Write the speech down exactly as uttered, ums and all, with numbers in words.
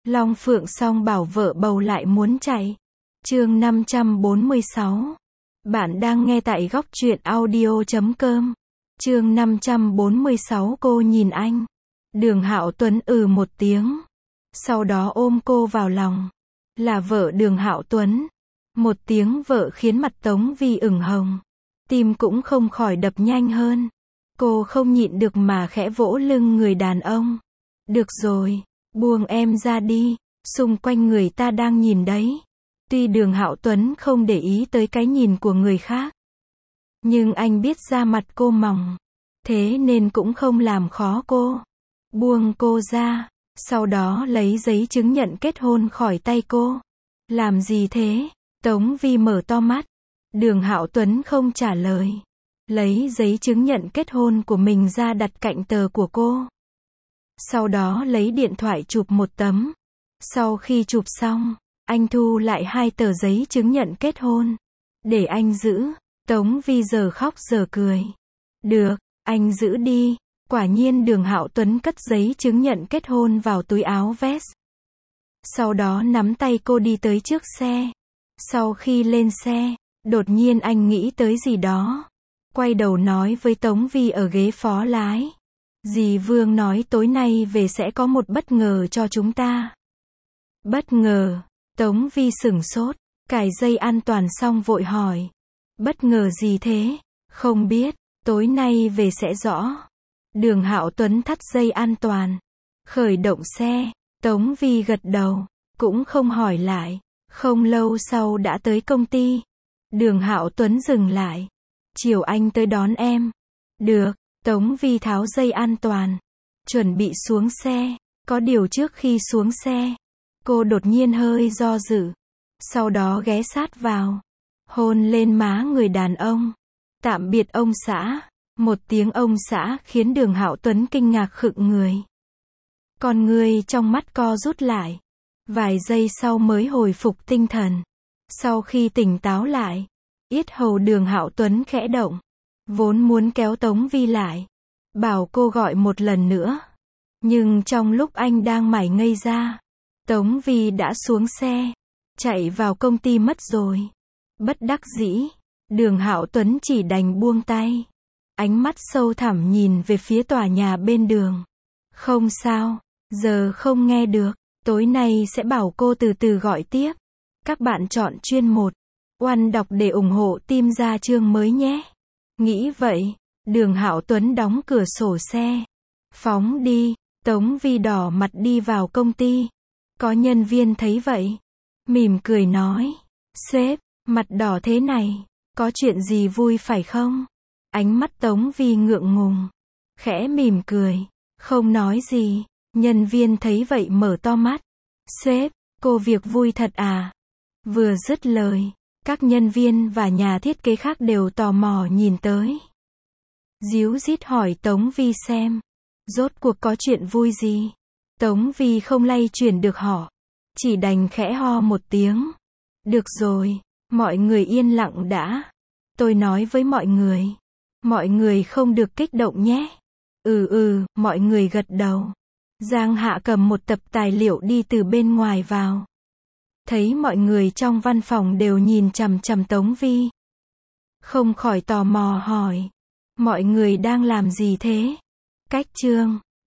Long Phượng song bảo vợ bầu lại muốn chạy. Chương năm trăm bốn mươi sáu. Bạn đang nghe tại góc truyện audio chấm com. Chương năm trăm bốn mươi sáu cô nhìn anh. Đường Hạo Tuấn ừ một tiếng. Sau đó ôm cô vào lòng. Là vợ Đường Hạo Tuấn. Một tiếng vợ khiến mặt Tống Vi ửng hồng. Tim cũng không khỏi đập nhanh hơn. Cô không nhịn được mà khẽ vỗ lưng người đàn ông. Được rồi, buông em ra đi, xung quanh người ta đang nhìn đấy. Tuy Đường Hạo Tuấn không để ý tới cái nhìn của người khác, nhưng anh biết da mặt cô mỏng, thế nên cũng không làm khó cô. Buông cô ra, sau đó lấy giấy chứng nhận kết hôn khỏi tay cô. Làm gì thế? Tống Vi mở to mắt. Đường Hạo Tuấn không trả lời. Lấy giấy chứng nhận kết hôn của mình ra đặt cạnh tờ của cô. Sau đó lấy điện thoại chụp một tấm. Sau khi chụp xong, anh thu lại hai tờ giấy chứng nhận kết hôn. Để anh giữ. Tống Vi giờ khóc giờ cười. Được, anh giữ đi. Quả nhiên Đường Hạo Tuấn cất giấy chứng nhận kết hôn vào túi áo vest. Sau đó nắm tay cô đi tới trước xe. Sau khi lên xe, đột nhiên anh nghĩ tới gì đó. Quay đầu nói với Tống Vi ở ghế phó lái. Dì Vương nói tối nay về sẽ có một bất ngờ cho chúng ta. Bất ngờ? Tống Vi sửng sốt, cài dây an toàn xong vội hỏi. Bất ngờ gì thế? Không biết, tối nay về sẽ rõ. Đường Hạo Tuấn thắt dây an toàn. Khởi động xe, Tống Vi gật đầu, cũng không hỏi lại. Không lâu sau đã tới công ty. Đường Hạo Tuấn dừng lại. Chiều anh tới đón em. Được, Tống Vi tháo dây an toàn. Chuẩn bị xuống xe. Có điều trước khi xuống xe, cô đột nhiên hơi do dự. Sau đó ghé sát vào. Hôn lên má người đàn ông. Tạm biệt ông xã. Một tiếng ông xã khiến Đường Hạo Tuấn kinh ngạc khựng người. Con người trong mắt co rút lại. Vài giây sau mới hồi phục tinh thần. Sau khi tỉnh táo lại, yết hầu Đường Hạo Tuấn khẽ động. Vốn muốn kéo Tống Vi lại, bảo cô gọi một lần nữa. Nhưng trong lúc anh đang mải ngây ra, Tống Vi đã xuống xe, chạy vào công ty mất rồi. Bất đắc dĩ, Đường Hạo Tuấn chỉ đành buông tay. Ánh mắt sâu thẳm nhìn về phía tòa nhà bên đường. Không sao, giờ không nghe được. Tối nay sẽ bảo cô từ từ gọi tiếp. Các bạn chọn chuyên một. Oan đọc để ủng hộ team ra chương mới nhé. Nghĩ vậy, Đường Hạo Tuấn đóng cửa sổ xe. Phóng đi, Tống Vi đỏ mặt đi vào công ty. Có nhân viên thấy vậy, mỉm cười nói. Sếp, mặt đỏ thế này, có chuyện gì vui phải không? Ánh mắt Tống Vi ngượng ngùng, khẽ mỉm cười, không nói gì. Nhân viên thấy vậy mở to mắt. Sếp, cô việc vui thật à? Vừa dứt lời, các nhân viên và nhà thiết kế khác đều tò mò nhìn tới. Díu dít hỏi Tống Vi xem, rốt cuộc có chuyện vui gì? Tống Vi không lay chuyển được họ, chỉ đành khẽ ho một tiếng. Được rồi, mọi người yên lặng đã. Tôi nói với mọi người, mọi người không được kích động nhé. Ừ ừ, mọi người gật đầu. Giang Hạ cầm một tập tài liệu đi từ bên ngoài vào. Thấy mọi người trong văn phòng đều nhìn chằm chằm Tống Vi, không khỏi tò mò hỏi. Mọi người đang làm gì thế? Cách chương.